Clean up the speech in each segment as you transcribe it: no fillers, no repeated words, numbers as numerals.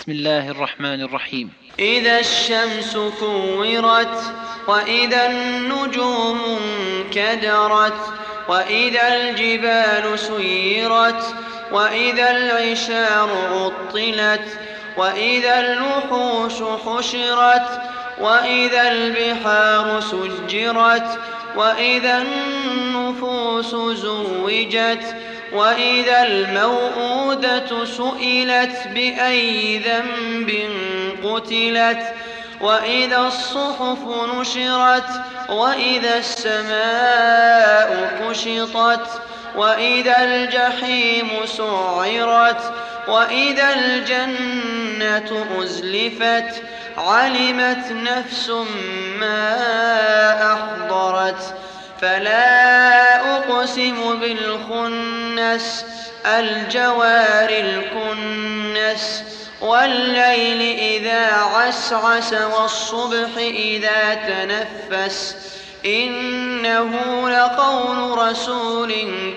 بسم الله الرحمن الرحيم. إذا الشمس كورت وإذا النجوم انكدرت وإذا الجبال سيرت وإذا العشار عطلت وإذا الوحوش حشرت وإذا البحار سجرت وإذا النفوس زوجت وإذا الموءودة سئلت بأي ذنب قتلت وإذا الصحف نشرت وإذا السماء كشطت وإذا الجحيم سعرت وإذا الجنة أزلفت علمت نفس ما أحضرت فلا أقسم بالخنس الجوار الكنس والليل إذا عسعس والصبح إذا تنفس إنه لقول رسول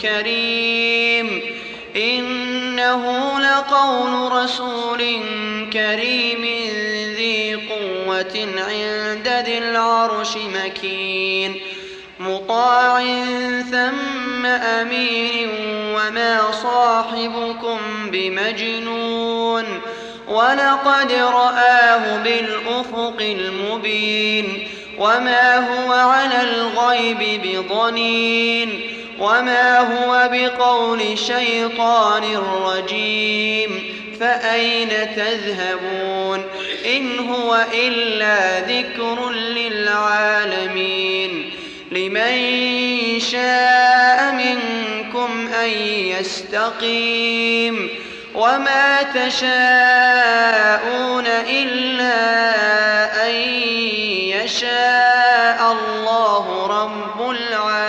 كريم ذي قوة عند ذي العرش مكين مطاع ثم أمين وما صاحبكم بمجنون ولقد رآه بالأفق المبين وما هو على الغيب بضنين وما هو بقول شيطان رجيم فأين تذهبون إن هو إلا ذكر للعالمين لمن شاء منكم أن يستقيم وما تشاءون إلا أن يشاء الله رب العالمين.